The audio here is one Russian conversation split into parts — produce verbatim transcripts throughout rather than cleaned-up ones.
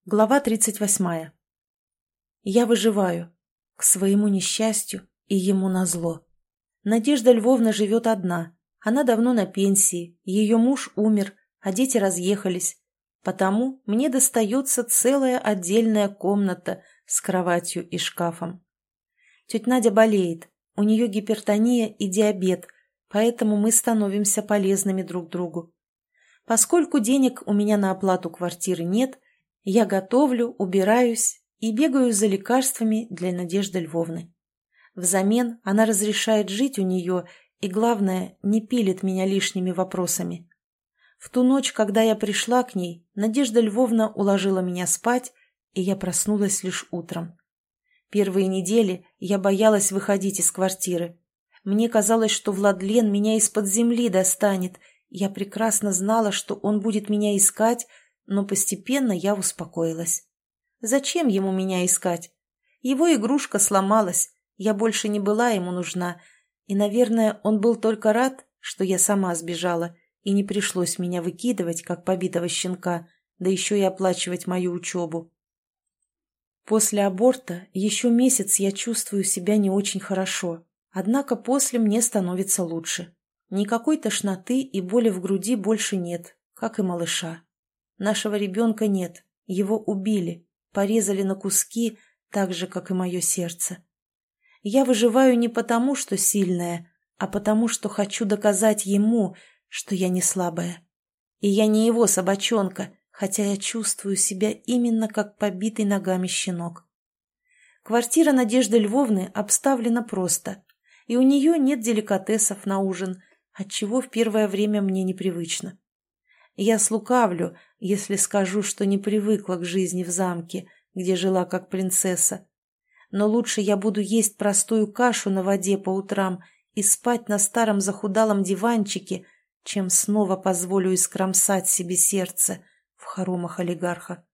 Глава тридцать восьмая. Я выживаю. К своему несчастью и ему назло. Надежда Львовна живет одна. Она давно на пенсии, ее муж умер, а дети разъехались. Потому мне достается целая отдельная комната с кроватью и шкафом. Тетя Надя болеет, у нее гипертония и диабет, поэтому мы становимся полезными друг другу. Поскольку денег у меня на оплату квартиры нет, я готовлю, убираюсь и бегаю за лекарствами для Надежды Львовны. Взамен она разрешает жить у нее и, главное, не пилит меня лишними вопросами. В ту ночь, когда я пришла к ней, Надежда Львовна уложила меня спать, и я проснулась лишь утром. Первые недели я боялась выходить из квартиры. Мне казалось, что Владлен меня из-под земли достанет. Я прекрасно знала, что он будет меня искать, но постепенно я успокоилась. Зачем ему меня искать? Его игрушка сломалась, я больше не была ему нужна, и, наверное, он был только рад, что я сама сбежала, и не пришлось меня выкидывать, как побитого щенка, да еще и оплачивать мою учебу. После аборта еще месяц я чувствую себя не очень хорошо, однако после мне становится лучше. Никакой тошноты и боли в груди больше нет, как и малыша. Нашего ребенка нет, его убили, порезали на куски, так же, как и мое сердце. Я выживаю не потому, что сильная, а потому, что хочу доказать ему, что я не слабая. И я не его собачонка, хотя я чувствую себя именно как побитый ногами щенок. Квартира Надежды Львовны обставлена просто, и у нее нет деликатесов на ужин, отчего в первое время мне непривычно. Я слукавлю, если скажу, что не привыкла к жизни в замке, где жила как принцесса. Но лучше я буду есть простую кашу на воде по утрам и спать на старом захудалом диванчике, чем снова позволю искромсать себе сердце в хоромах олигарха.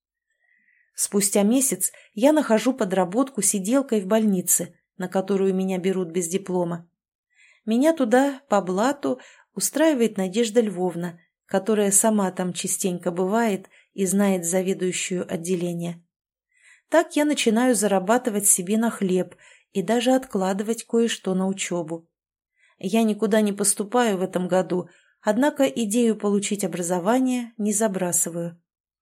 Спустя месяц я нахожу подработку сиделкой в больнице, на которую меня берут без диплома. Меня туда, по блату, устраивает Надежда Львовна, которая сама там частенько бывает и знает заведующую отделение. Так я начинаю зарабатывать себе на хлеб и даже откладывать кое-что на учебу. Я никуда не поступаю в этом году, однако идею получить образование не забрасываю.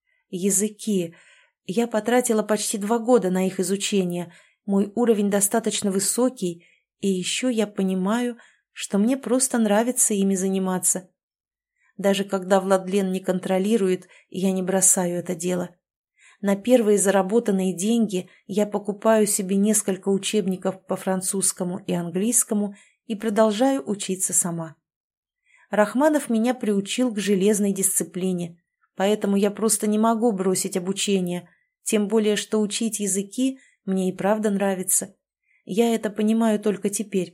Языки. Я потратила почти два года на их изучение, мой уровень достаточно высокий, и еще я понимаю, что мне просто нравится ими заниматься. Даже когда Владлен не контролирует, я не бросаю это дело. На первые заработанные деньги я покупаю себе несколько учебников по французскому и английскому и продолжаю учиться сама. Рахманов меня приучил к железной дисциплине, поэтому я просто не могу бросить обучение, тем более что учить языки мне и правда нравится. Я это понимаю только теперь.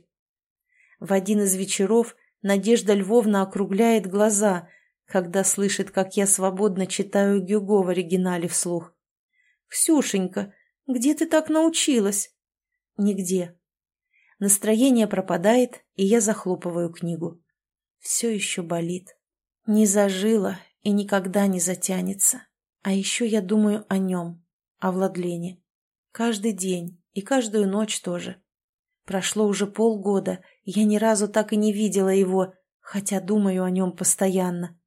В один из вечеров Надежда Львовна округляет глаза, когда слышит, как я свободно читаю Гюго в оригинале вслух. «Ксюшенька, где ты так научилась?» «Нигде». Настроение пропадает, и я захлопываю книгу. Все еще болит. Не зажило и никогда не затянется. А еще я думаю о нем, о Владлене. Каждый день и каждую ночь тоже. Прошло уже полгода, я ни разу так и не видела его, хотя думаю о нем постоянно.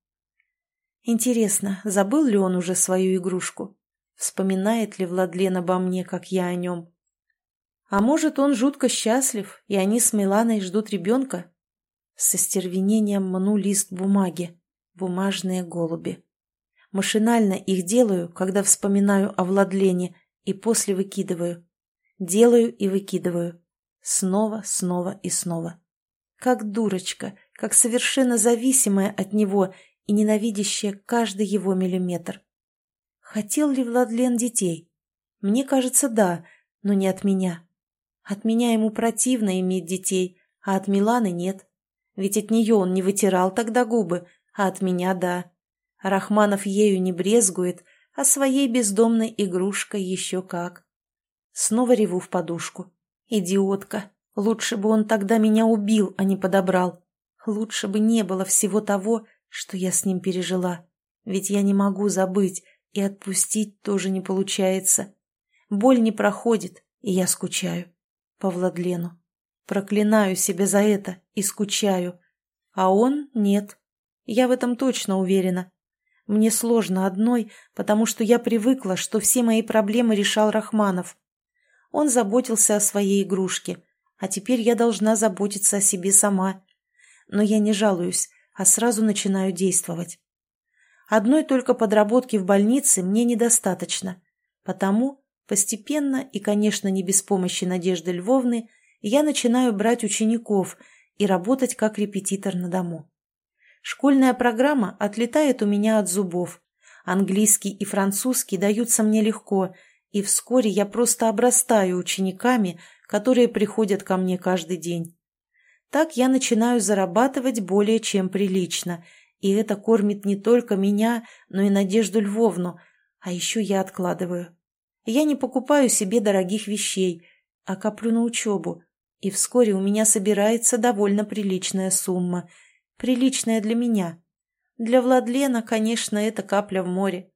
Интересно, забыл ли он уже свою игрушку? Вспоминает ли Владлен обо мне, как я о нем? А может, он жутко счастлив, и они с Миланой ждут ребенка? С остервенением мну лист бумаги. Бумажные голуби. Машинально их делаю, когда вспоминаю о Владлене, и после выкидываю. Делаю и выкидываю. Снова, снова и снова. Как дурочка, как совершенно зависимая от него и ненавидящая каждый его миллиметр. Хотел ли Владлен детей? Мне кажется, да, но не от меня. От меня ему противно иметь детей, а от Миланы нет. Ведь от нее он не вытирал тогда губы, а от меня да. Рахманов ею не брезгует, а своей бездомной игрушкой еще как. Снова реву в подушку. Идиотка. Лучше бы он тогда меня убил, а не подобрал. Лучше бы не было всего того, что я с ним пережила. Ведь я не могу забыть, И отпустить тоже не получается. Боль не проходит, и я скучаю по Владлену. Проклинаю себя за это и скучаю. А он нет. Я в этом точно уверена. Мне сложно одной, потому что я привыкла, что все мои проблемы решал Рахманов. Он заботился о своей игрушке, а теперь я должна заботиться о себе сама. Но я не жалуюсь, а сразу начинаю действовать. Одной только подработки в больнице мне недостаточно, потому постепенно и, конечно, не без помощи Надежды Львовны, я начинаю брать учеников и работать как репетитор на дому. Школьная программа отлетает у меня от зубов. Английский и французский даются мне легко, и вскоре я просто обрастаю учениками, которые приходят ко мне каждый день. Так я начинаю зарабатывать более чем прилично, и это кормит не только меня, но и Надежду Львовну, а еще я откладываю. Я не покупаю себе дорогих вещей, а коплю на учебу, и вскоре у меня собирается довольно приличная сумма, приличная для меня. Для Владлена, конечно, это капля в море.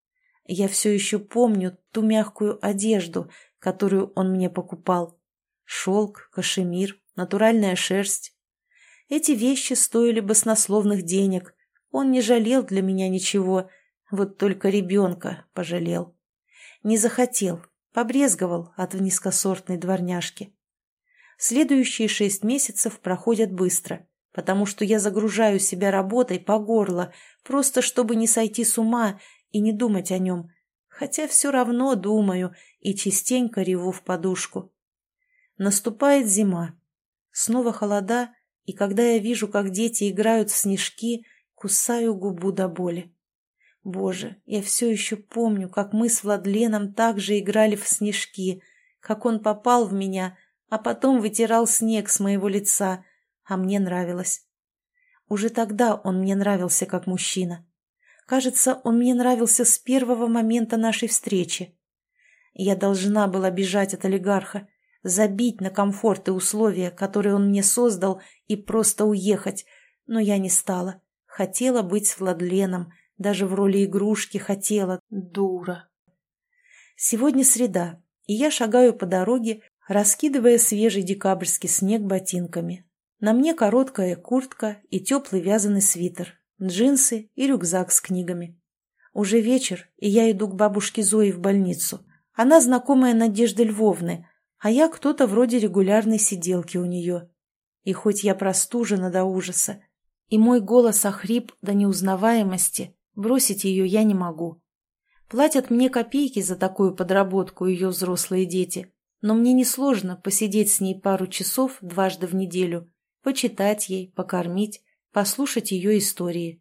Я все еще помню ту мягкую одежду, которую он мне покупал. Шелк, кашемир, натуральная шерсть. Эти вещи стоили баснословных денег. Он не жалел для меня ничего, вот только ребенка пожалел. Не захотел, побрезговал от низкосортной дворняжки. Следующие шесть месяцев проходят быстро, потому что я загружаю себя работой по горло, просто чтобы не сойти с ума и не думать о нем, хотя все равно думаю и частенько реву в подушку. Наступает зима. Снова холода, и когда я вижу, как дети играют в снежки, кусаю губу до боли. Боже, я все еще помню, как мы с Владленом также играли в снежки, как он попал в меня, а потом вытирал снег с моего лица, а мне нравилось. Уже тогда он мне нравился как мужчина. Кажется, он мне нравился с первого момента нашей встречи. Я должна была бежать от олигарха, забить на комфорт и условия, которые он мне создал, и просто уехать, но я не стала. Хотела быть с Владленом, даже в роли игрушки хотела, дура. Сегодня среда, и я шагаю по дороге, раскидывая свежий декабрьский снег ботинками. На мне короткая куртка и теплый вязаный свитер, джинсы и рюкзак с книгами. Уже вечер, и я иду к бабушке Зое в больницу. Она знакомая Надежды Львовны, а я кто-то вроде регулярной сиделки у нее. И хоть я простужена до ужаса, и мой голос охрип до неузнаваемости, бросить ее я не могу. Платят мне копейки за такую подработку ее взрослые дети, но мне несложно посидеть с ней пару часов дважды в неделю, почитать ей, покормить, послушать ее истории.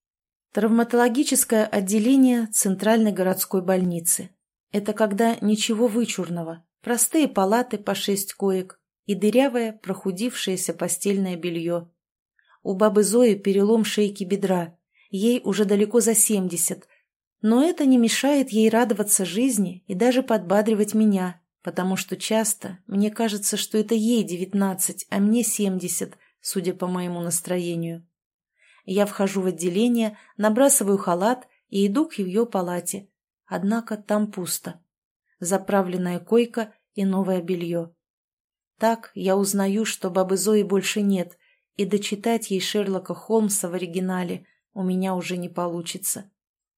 Травматологическое отделение Центральной городской больницы. Это когда ничего вычурного, простые палаты по шесть коек и дырявое, прохудившееся постельное белье. У бабы Зои перелом шейки бедра, ей уже далеко за семьдесят, но это не мешает ей радоваться жизни и даже подбадривать меня, потому что часто мне кажется, что это ей девятнадцать, а мне семьдесят, судя по моему настроению. Я вхожу в отделение, набрасываю халат и иду к ее палате, однако там пусто. Заправленная койка и новое белье. Так я узнаю, что бабы Зои больше нет, и дочитать ей Шерлока Холмса в оригинале у меня уже не получится.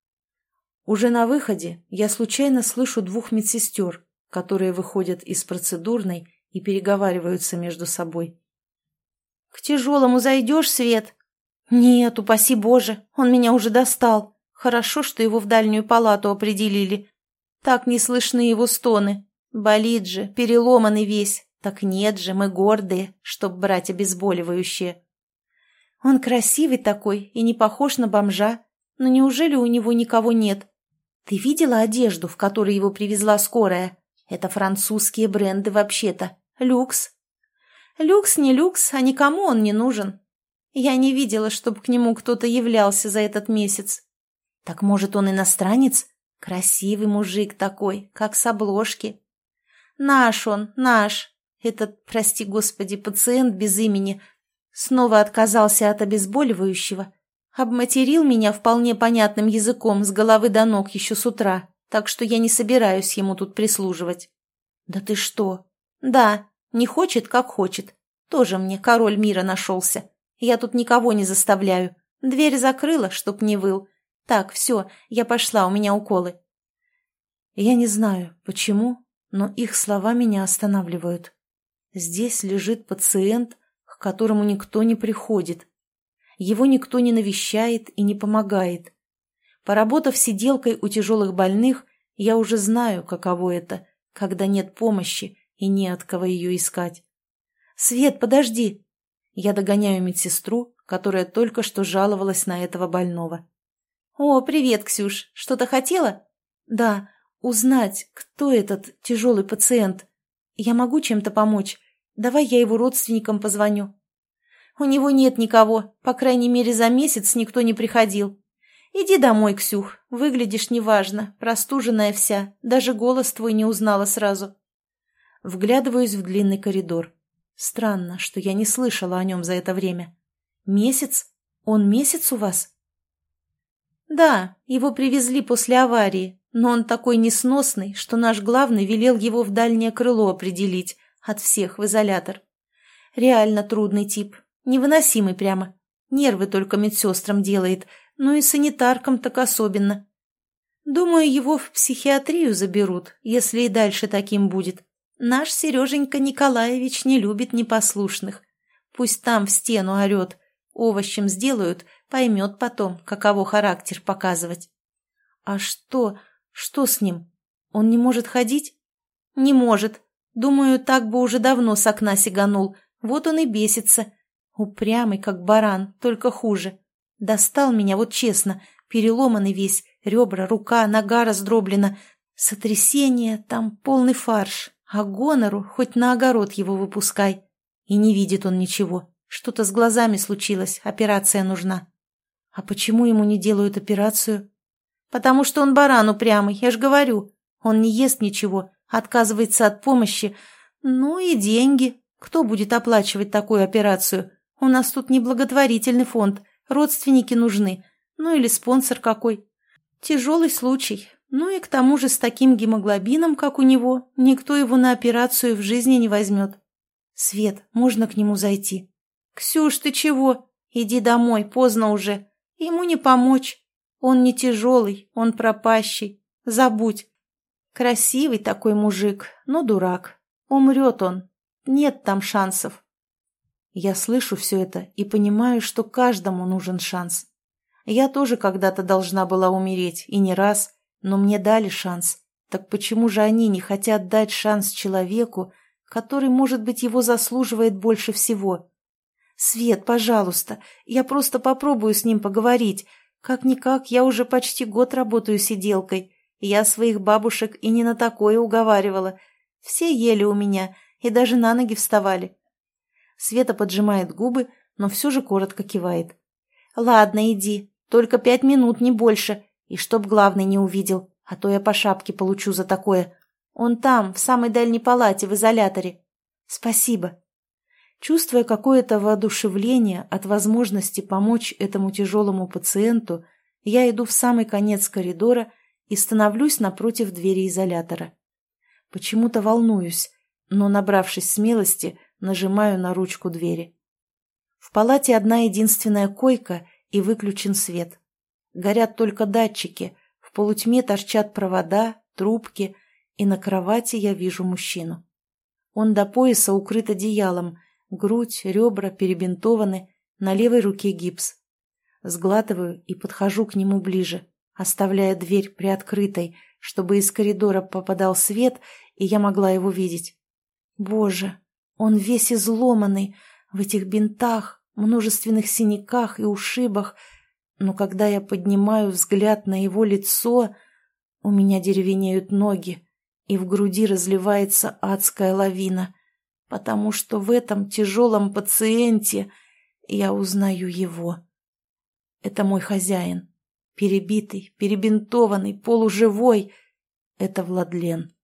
Уже на выходе я случайно слышу двух медсестер, которые выходят из процедурной и переговариваются между собой. «К тяжелому зайдешь, Свет?» «Нет, упаси Боже, он меня уже достал. Хорошо, что его в дальнюю палату определили. Так не слышны его стоны. Болит же, переломанный весь. Так нет же, мы гордые, чтоб брать обезболивающее. Он красивый такой и не похож на бомжа. Но неужели у него никого нет? Ты видела одежду, в которой его привезла скорая? Это французские бренды вообще-то. Люкс. Люкс не люкс, а никому он не нужен. Я не видела, чтобы к нему кто-то являлся за этот месяц. Так может, он иностранец? Красивый мужик такой, как с обложки. Наш он, наш. Этот, прости господи, пациент без имени снова отказался от обезболивающего, Обматерил меня вполне понятным языком с головы до ног еще с утра, так что я не собираюсь ему тут прислуживать. Да ты что? Да, не хочет, как хочет. Тоже мне король мира нашелся. Я тут никого не заставляю. Дверь закрыла, чтоб не выл. Так, все, я пошла, у меня уколы. Я не знаю, почему, но их слова меня останавливают. Здесь лежит пациент, к которому никто не приходит. Его никто не навещает и не помогает. Поработав сиделкой у тяжелых больных, я уже знаю, каково это, когда нет помощи и не от кого ее искать. «Свет, подожди!» Я догоняю медсестру, которая только что жаловалась на этого больного. «О, привет, Ксюш! Что-то хотела?» «Да, узнать, кто этот тяжелый пациент. Я могу чем-то помочь? Давай я его родственникам позвоню». «У него нет никого, по крайней мере, за месяц никто не приходил. Иди домой, Ксюх, выглядишь неважно, простуженная вся, даже голос твой не узнала сразу». Вглядываюсь в длинный коридор. Странно, что я не слышала о нем за это время. Месяц? Он месяц у вас? Да, его привезли после аварии, но он такой несносный, что наш главный велел его в дальнее крыло определить, от всех в изолятор. Реально трудный тип, невыносимый прямо. Нервы только медсестрам делает, ну и санитаркам так особенно. Думаю, его в психиатрию заберут, если и дальше таким будет. Наш Сереженька Николаевич не любит непослушных. Пусть там в стену орет. Овощем сделают, поймет потом, каково характер показывать. А что, что с ним? Он не может ходить? Не может. Думаю, так бы уже давно с окна сиганул. Вот он и бесится. Упрямый, как баран, только хуже. Достал меня, вот честно, переломанный весь, ребра, рука, нога раздроблена. Сотрясение, там полный фарш. А гонору хоть на огород его выпускай. И не видит он ничего. Что-то с глазами случилось, операция нужна. А почему ему не делают операцию? Потому что он баран упрямый, я ж говорю. Он не ест ничего, отказывается от помощи. Ну и деньги. Кто будет оплачивать такую операцию? У нас тут не благотворительный фонд, родственники нужны. Ну или спонсор какой. Тяжелый случай. Ну и к тому же с таким гемоглобином, как у него, никто его на операцию в жизни не возьмет. Свет, можно к нему зайти? Ксюш, ты чего? Иди домой, поздно уже. Ему не помочь. Он не тяжелый, он пропащий. Забудь. Красивый такой мужик, но дурак. Умрет он. Нет там шансов. Я слышу все это и понимаю, что каждому нужен шанс. Я тоже когда-то должна была умереть, и не раз, но мне дали шанс. Так почему же они не хотят дать шанс человеку, который, может быть, его заслуживает больше всего? Свет, пожалуйста, я просто попробую с ним поговорить. Как-никак, я уже почти год работаю сиделкой. Я своих бабушек и не на такое уговаривала. Все ели у меня и даже на ноги вставали. Света поджимает губы, но все же коротко кивает. «Ладно, иди, только пять минут, не больше, и чтоб главный не увидел, а то я по шапке получу за такое. Он там, в самой дальней палате, в изоляторе. Спасибо». Чувствуя какое-то воодушевление от возможности помочь этому тяжелому пациенту, я иду в самый конец коридора и становлюсь напротив двери изолятора. Почему-то волнуюсь, но, набравшись смелости, нажимаю на ручку двери. В палате одна единственная койка и выключен свет. Горят только датчики, в полутьме торчат провода, трубки, и на кровати я вижу мужчину. Он до пояса укрыт одеялом, грудь, ребра перебинтованы, на левой руке гипс. Сглатываю и подхожу к нему ближе, оставляя дверь приоткрытой, чтобы из коридора попадал свет, и я могла его видеть. Боже, он весь изломанный, в этих бинтах, множественных синяках и ушибах, но когда я поднимаю взгляд на его лицо, у меня деревенеют ноги, и в груди разливается адская лавина, потому что в этом тяжелом пациенте я узнаю его. Это мой хозяин, перебитый, перебинтованный, полуживой. Это Владлен.